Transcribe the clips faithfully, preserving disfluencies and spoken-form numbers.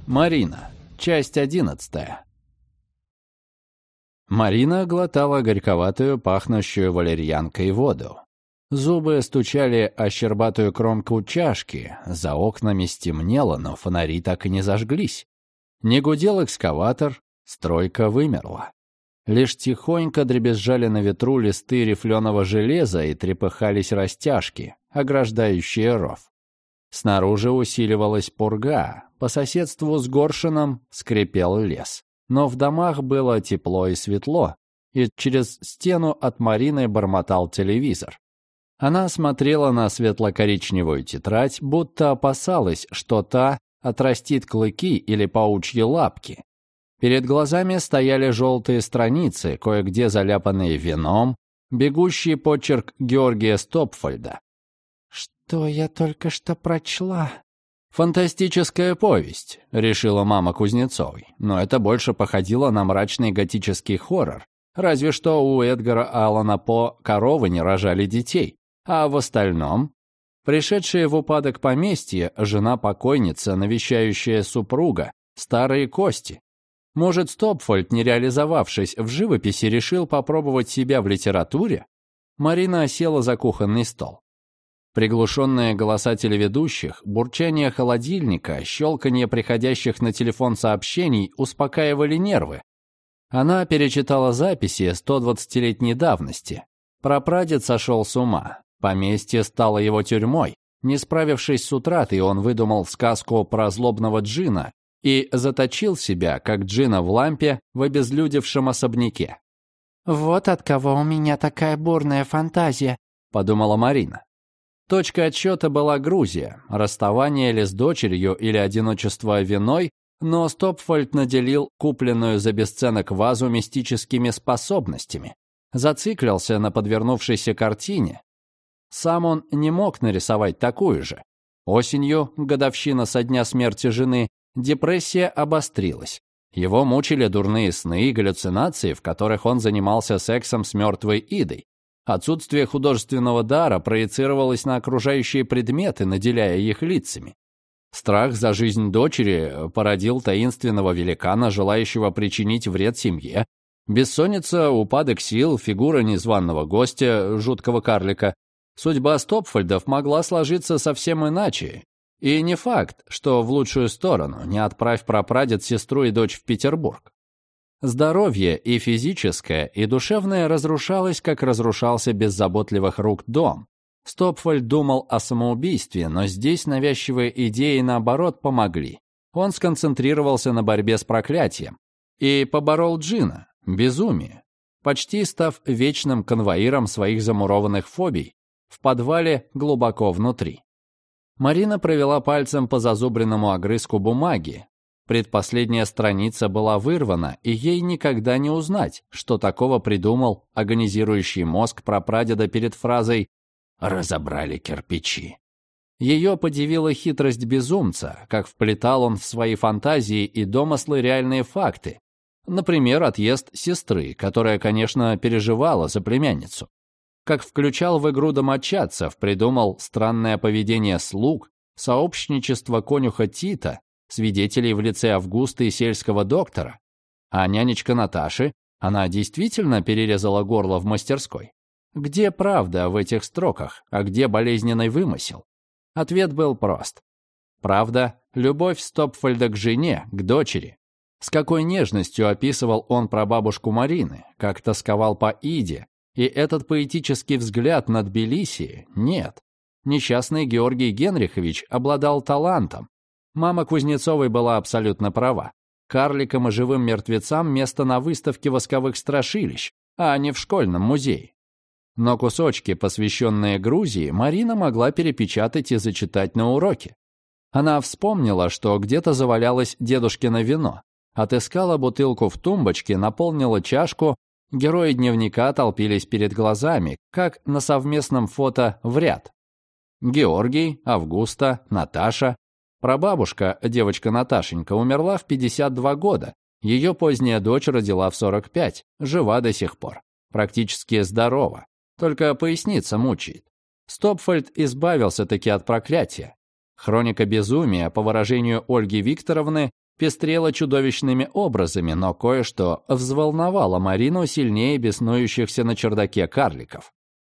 Марина. Часть одиннадцатая. Марина глотала горьковатую, пахнущую валерьянкой воду. Зубы стучали о щербатую кромку чашки, за окнами стемнело, но фонари так и не зажглись. Не гудел экскаватор, стройка вымерла. Лишь тихонько дребезжали на ветру листы рифленого железа и трепыхались растяжки, ограждающие ров. Снаружи усиливалась пурга, по соседству с Горшином скрипел лес. Но в домах было тепло и светло, и через стену от Марины бормотал телевизор. Она смотрела на светло-коричневую тетрадь, будто опасалась, что та отрастит клыки или паучьи лапки. Перед глазами стояли желтые страницы, кое-где заляпанные вином, бегущий почерк Георгия Стопфельда. «Что я только что прочла?» «Фантастическая повесть», — решила мама Кузнецовой, но это больше походило на мрачный готический хоррор, разве что у Эдгара Аллана По коровы не рожали детей, а в остальном... Пришедшие в упадок поместье, жена-покойница, навещающая супруга, старые кости. Может, Стопфельд, не реализовавшись в живописи, решил попробовать себя в литературе? Марина села за кухонный стол. Приглушенные голоса телеведущих, бурчание холодильника, щелканье приходящих на телефон сообщений успокаивали нервы. Она перечитала записи стодвадцатилетней давности. Прапрадед сошел с ума. Поместье стало его тюрьмой. Не справившись с утратой, он выдумал сказку про злобного джина и заточил себя, как джина в лампе, в обезлюдевшем особняке. «Вот от кого у меня такая бурная фантазия», — подумала Марина. Точка отсчета была Грузия, расставание ли с дочерью или одиночество виной, но Стопфельд наделил купленную за бесценок вазу мистическими способностями. Зациклился на подвернувшейся картине. Сам он не мог нарисовать такую же. Осенью, годовщина со дня смерти жены, депрессия обострилась. Его мучили дурные сны и галлюцинации, в которых он занимался сексом с мертвой Идой. Отсутствие художественного дара проецировалось на окружающие предметы, наделяя их лицами. Страх за жизнь дочери породил таинственного великана, желающего причинить вред семье. Бессонница, упадок сил, фигура незваного гостя, жуткого карлика. Судьба Стопфельдов могла сложиться совсем иначе. И не факт, что в лучшую сторону, не отправь прапрадед сестру и дочь в Петербург. Здоровье и физическое, и душевное разрушалось, как разрушался без заботливых рук дом. Стопфельд думал о самоубийстве, но здесь навязчивые идеи, наоборот, помогли. Он сконцентрировался на борьбе с проклятием и поборол джина, безумие, почти став вечным конвоиром своих замурованных фобий в подвале глубоко внутри. Марина провела пальцем по зазубренному огрызку бумаги. Предпоследняя страница была вырвана, и ей никогда не узнать, что такого придумал агонизирующий мозг прапрадеда перед фразой «разобрали кирпичи». Ее подивила хитрость безумца, как вплетал он в свои фантазии и домыслы реальные факты. Например, отъезд сестры, которая, конечно, переживала за племянницу. Как включал в игру домочадцев, придумал странное поведение слуг, сообщничество конюха Тита, свидетелей в лице Августа и сельского доктора. А нянечка Наташи, она действительно перерезала горло в мастерской. Где правда в этих строках, а где болезненный вымысел? Ответ был прост. Правда, любовь Стопфельда к жене, к дочери. С какой нежностью описывал он прабабушку Марины, как тосковал по Иде, и этот поэтический взгляд на Тбилиси нет. Несчастный Георгий Генрихович обладал талантом. Мама Кузнецовой была абсолютно права. Карликам и живым мертвецам место на выставке восковых страшилищ, а не в школьном музее. Но кусочки, посвященные Грузии, Марина могла перепечатать и зачитать на уроке. Она вспомнила, что где-то завалялось дедушкино вино, отыскала бутылку в тумбочке, наполнила чашку, герои дневника толпились перед глазами, как на совместном фото в ряд. Георгий, Августа, Наташа. Прабабушка, девочка Наташенька, умерла в пятьдесят два года. Ее поздняя дочь родила в сорок пять, жива до сих пор. Практически здорова, только поясница мучает. Стопфельд избавился-таки от проклятия. Хроника безумия, по выражению Ольги Викторовны, пестрела чудовищными образами, но кое-что взволновало Марину сильнее беснующихся на чердаке карликов.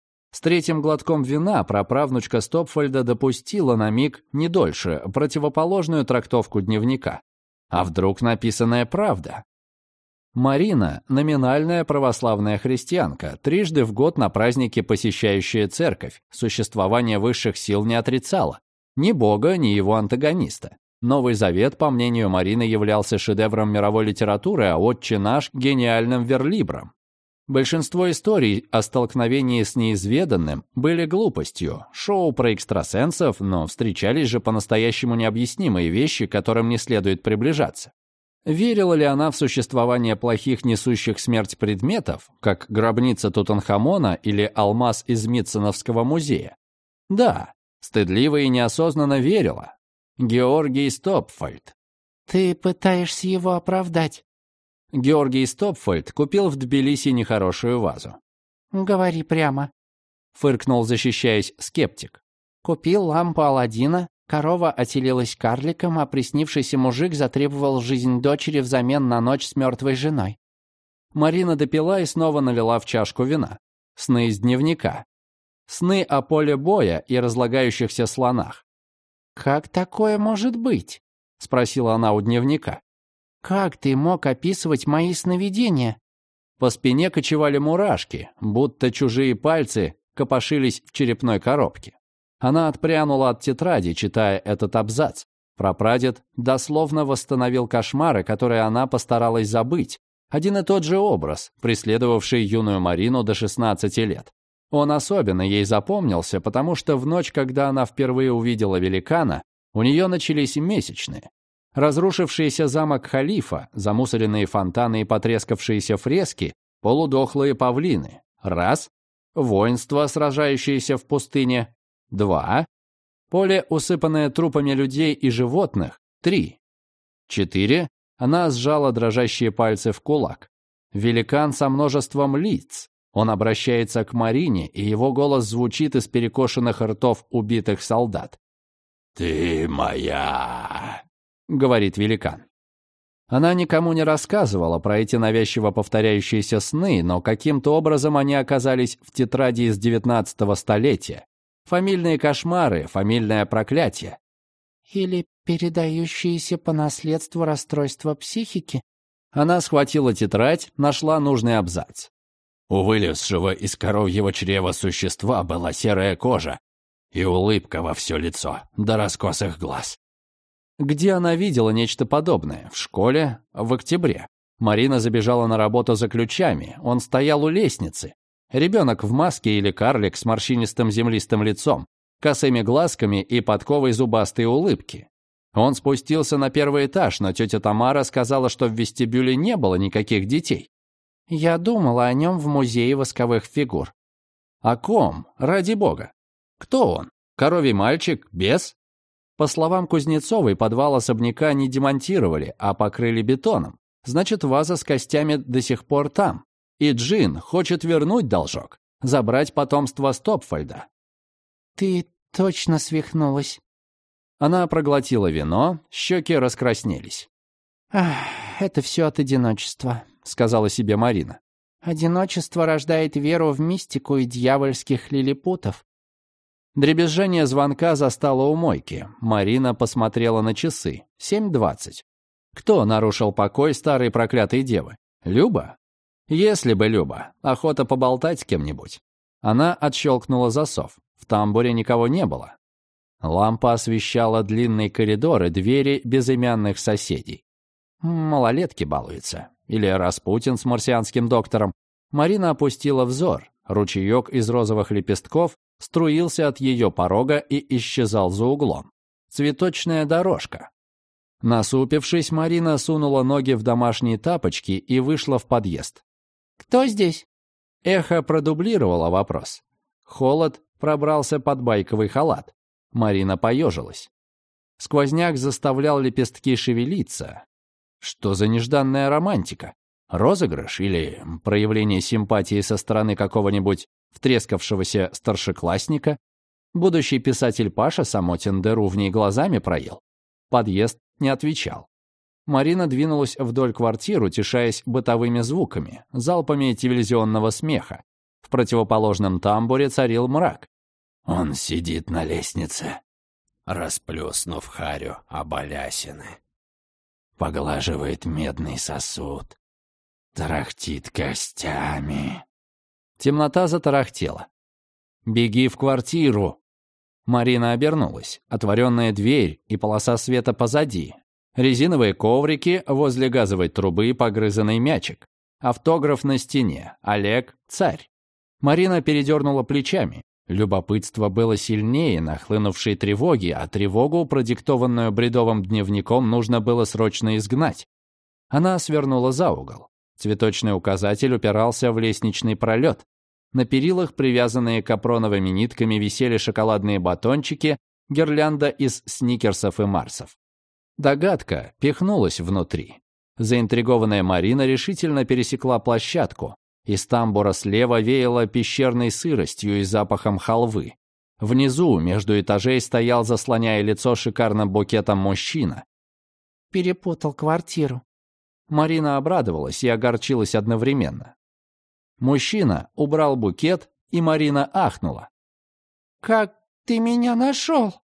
С третьим глотком вина праправнучка Стопфельда допустила на миг, не дольше, противоположную трактовку дневника. А вдруг написанная правда? Марина – номинальная православная христианка, трижды в год на празднике посещающая церковь, существование высших сил не отрицала. Ни Бога, ни его антагониста. Новый Завет, по мнению Марины, являлся шедевром мировой литературы, а «Отче наш» – гениальным верлибром. Большинство историй о столкновении с неизведанным были глупостью, шоу про экстрасенсов, но встречались же по-настоящему необъяснимые вещи, к которым не следует приближаться. Верила ли она в существование плохих, несущих смерть предметов, как гробница Тутанхамона или алмаз из Митценовского музея? Да, стыдливо и неосознанно верила. Георгий Стопфельд. «Ты пытаешься его оправдать?» Георгий Стопфельд купил в Тбилиси нехорошую вазу. «Говори прямо», — фыркнул, защищаясь, скептик. «Купил лампу Аладдина, корова отелилась карликом, а приснившийся мужик затребовал жизнь дочери взамен на ночь с мертвой женой». Марина допила и снова налила в чашку вина. Сны из дневника. Сны о поле боя и разлагающихся слонах. «Как такое может быть?» — спросила она у дневника. «Как ты мог описывать мои сновидения?» По спине кочевали мурашки, будто чужие пальцы копошились в черепной коробке. Она отпрянула от тетради, читая этот абзац. Прапрадед дословно восстановил кошмары, которые она постаралась забыть. Один и тот же образ, преследовавший юную Марину до шестнадцати лет. Он особенно ей запомнился, потому что в ночь, когда она впервые увидела великана, у нее начались месячные. Разрушившийся замок халифа, замусоренные фонтаны и потрескавшиеся фрески, полудохлые павлины. Раз. Воинство, сражающееся в пустыне. Два. Поле, усыпанное трупами людей и животных. Три. Четыре. Она сжала дрожащие пальцы в кулак. Великан со множеством лиц. Он обращается к Марине, и его голос звучит из перекошенных ртов убитых солдат. «Ты моя», — говорит великан. Она никому не рассказывала про эти навязчиво повторяющиеся сны, но каким-то образом они оказались в тетради из девятнадцатого столетия. Фамильные кошмары, фамильное проклятие. «Или передающиеся по наследству расстройства психики?» Она схватила тетрадь, нашла нужный абзац. У вылезшего из коровьего чрева существа была серая кожа и улыбка во все лицо, до раскосых глаз. Где она видела нечто подобное? В школе? В октябре. Марина забежала на работу за ключами. Он стоял у лестницы. Ребенок в маске или карлик с морщинистым землистым лицом, косыми глазками и подковой зубастой улыбки. Он спустился на первый этаж, но тетя Тамара сказала, что в вестибюле не было никаких детей. Я думала о нем в музее восковых фигур. О ком? Ради бога. Кто он? Коровий мальчик? Бес? По словам Кузнецовой, подвал особняка не демонтировали, а покрыли бетоном. Значит, ваза с костями до сих пор там. И Джин хочет вернуть должок, забрать потомство Стопфельда. Ты точно свихнулась. Она проглотила вино, щеки раскраснелись. «Ах, это все от одиночества», — сказала себе Марина. «Одиночество рождает веру в мистику и дьявольских лилипутов». Дребезжание звонка застало у мойки. Марина посмотрела на часы. семь двадцать. Кто нарушил покой старой проклятой девы? Люба? Если бы Люба. Охота поболтать с кем-нибудь. Она отщелкнула засов. В тамбуре никого не было. Лампа освещала длинный коридор и двери безымянных соседей. Малолетки балуются. Или Распутин с марсианским доктором. Марина опустила взор. Ручеек из розовых лепестков струился от ее порога и исчезал за углом. Цветочная дорожка. Насупившись, Марина сунула ноги в домашние тапочки и вышла в подъезд. «Кто здесь?» Эхо продублировало вопрос. Холод пробрался под байковый халат. Марина поежилась. Сквозняк заставлял лепестки шевелиться. Что за нежданная романтика? Розыгрыш или проявление симпатии со стороны какого-нибудь втрескавшегося старшеклассника? Будущий писатель Паша Самотин дыру в ней глазами проел. Подъезд не отвечал. Марина двинулась вдоль квартир, утешаясь бытовыми звуками, залпами телевизионного смеха. В противоположном тамбуре царил мрак. Он сидит на лестнице, расплюснув харю об балясины. Поглаживает медный сосуд. Тарахтит костями. Темнота затарахтела. «Беги в квартиру!» Марина обернулась. Отворенная дверь и полоса света позади. Резиновые коврики, возле газовой трубы погрызанный мячик. Автограф на стене. Олег — царь. Марина передернула плечами. Любопытство было сильнее нахлынувшей тревоги, а тревогу, продиктованную бредовым дневником, нужно было срочно изгнать. Она свернула за угол. Цветочный указатель упирался в лестничный пролет. На перилах, привязанные капроновыми нитками, висели шоколадные батончики, гирлянда из сникерсов и марсов. Догадка пихнулась внутри. Заинтригованная Марина решительно пересекла площадку. Из тамбура слева веяло пещерной сыростью и запахом халвы. Внизу, между этажей, стоял, заслоняя лицо шикарным букетом, мужчина. «Перепутал квартиру». Марина обрадовалась и огорчилась одновременно. Мужчина убрал букет, и Марина ахнула. «Как ты меня нашел?»